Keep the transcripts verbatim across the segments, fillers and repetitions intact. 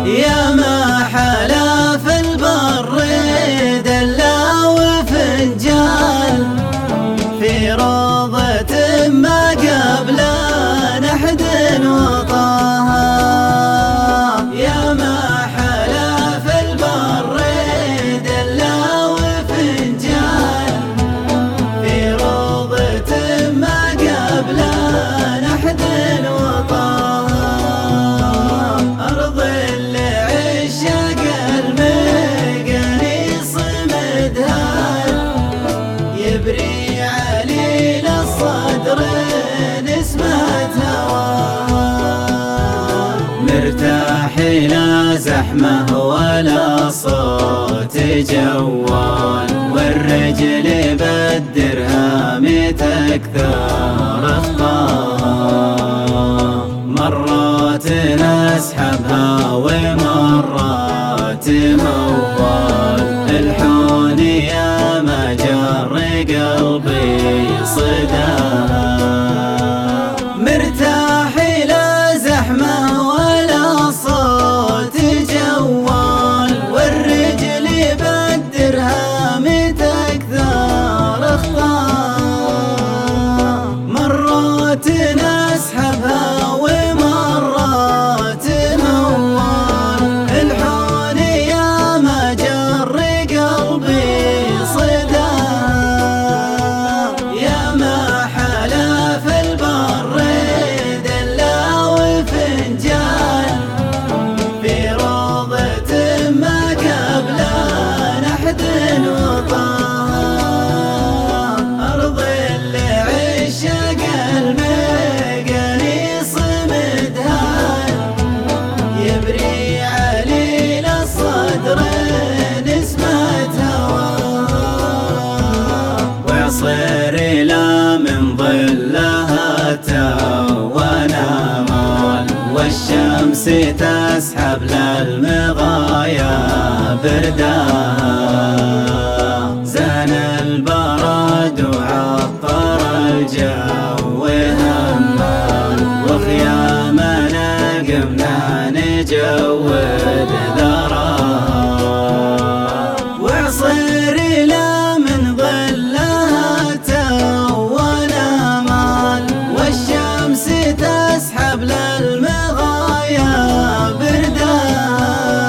يا ما حلا في البر دلا وفنجان في روضة ما قبل نحد وطاها. يا ما حلا في البر دلا وفنجان في روضة ما قبل نحد وطاها. أرض اللي عشق المقانيص مدهان يبري عليل الصدر نسمة هواها. مرتاح لا زحمة ولا صوت جوال والرجل بالدرهم تكثر اخطاها. مرات نسحبها ومرات موال الحون يا ما جر قلبي صداها. مرتاح لا زحمة ولا صوت جوال والرجل بالدرهم تكثر اخطاها. مرات نسحبها ومرات موال الحون يا ما جر قلبي صداها. يا ما حلا في البر دلا وفنجان في روضة ما قبل نحد وطاها. أرض اللي عشق المقانيص مدهان يبري عليل الصدر نسمة هواها. ويصير لا من ظلها توانا مال والشمس تسحب للمغايا برداها. زان البرد وعطر الجو همال وخيامنا قمنا نجود ذراها. وعصير لا من ظلها توانا مال والشمس تسحب للمغايا برداها.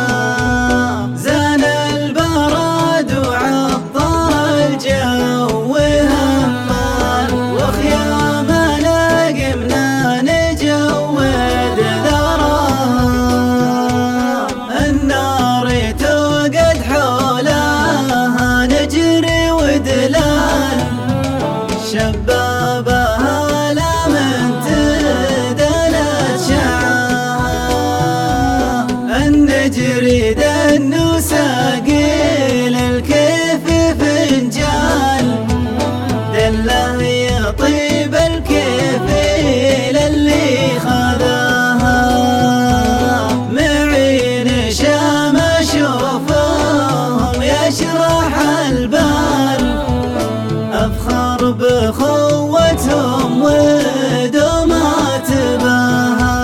زان البرد وعطر الجو همال وخيامنا قمنا نجود ذراها. النار توقد حولها نجري ودلال شبابها لا من تدلت شعاها. النجري دنو ساقيل الكيف فنجال دله يطيب الكيف للي خذاها. معين شام اشوفهم يشرح البال أفخر بخوتهم ودومات باها.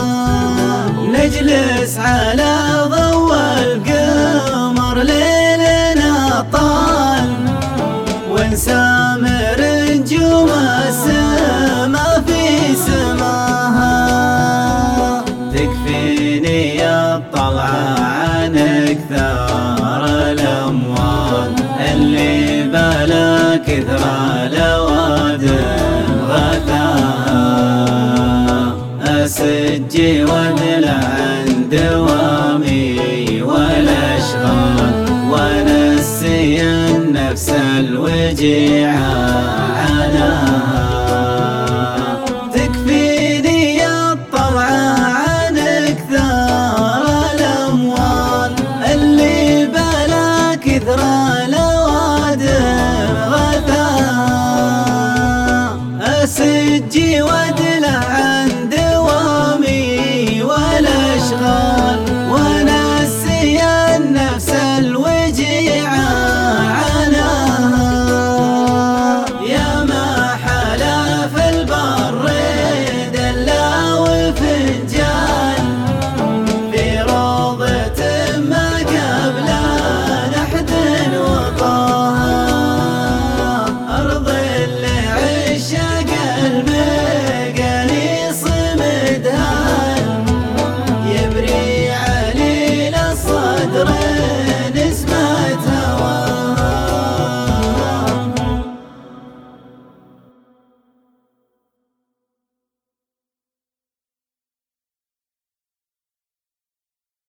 نجلس على ضوء القمر ليلنا طال ونسامر نجوم السما في سماها. تكفيني الطلعة عن أكثر الأموال اللي بلا كثر لواد غثاها. أسجي وادلع عن دوامي والأشغال ونسي النفس الوجيعة عناها.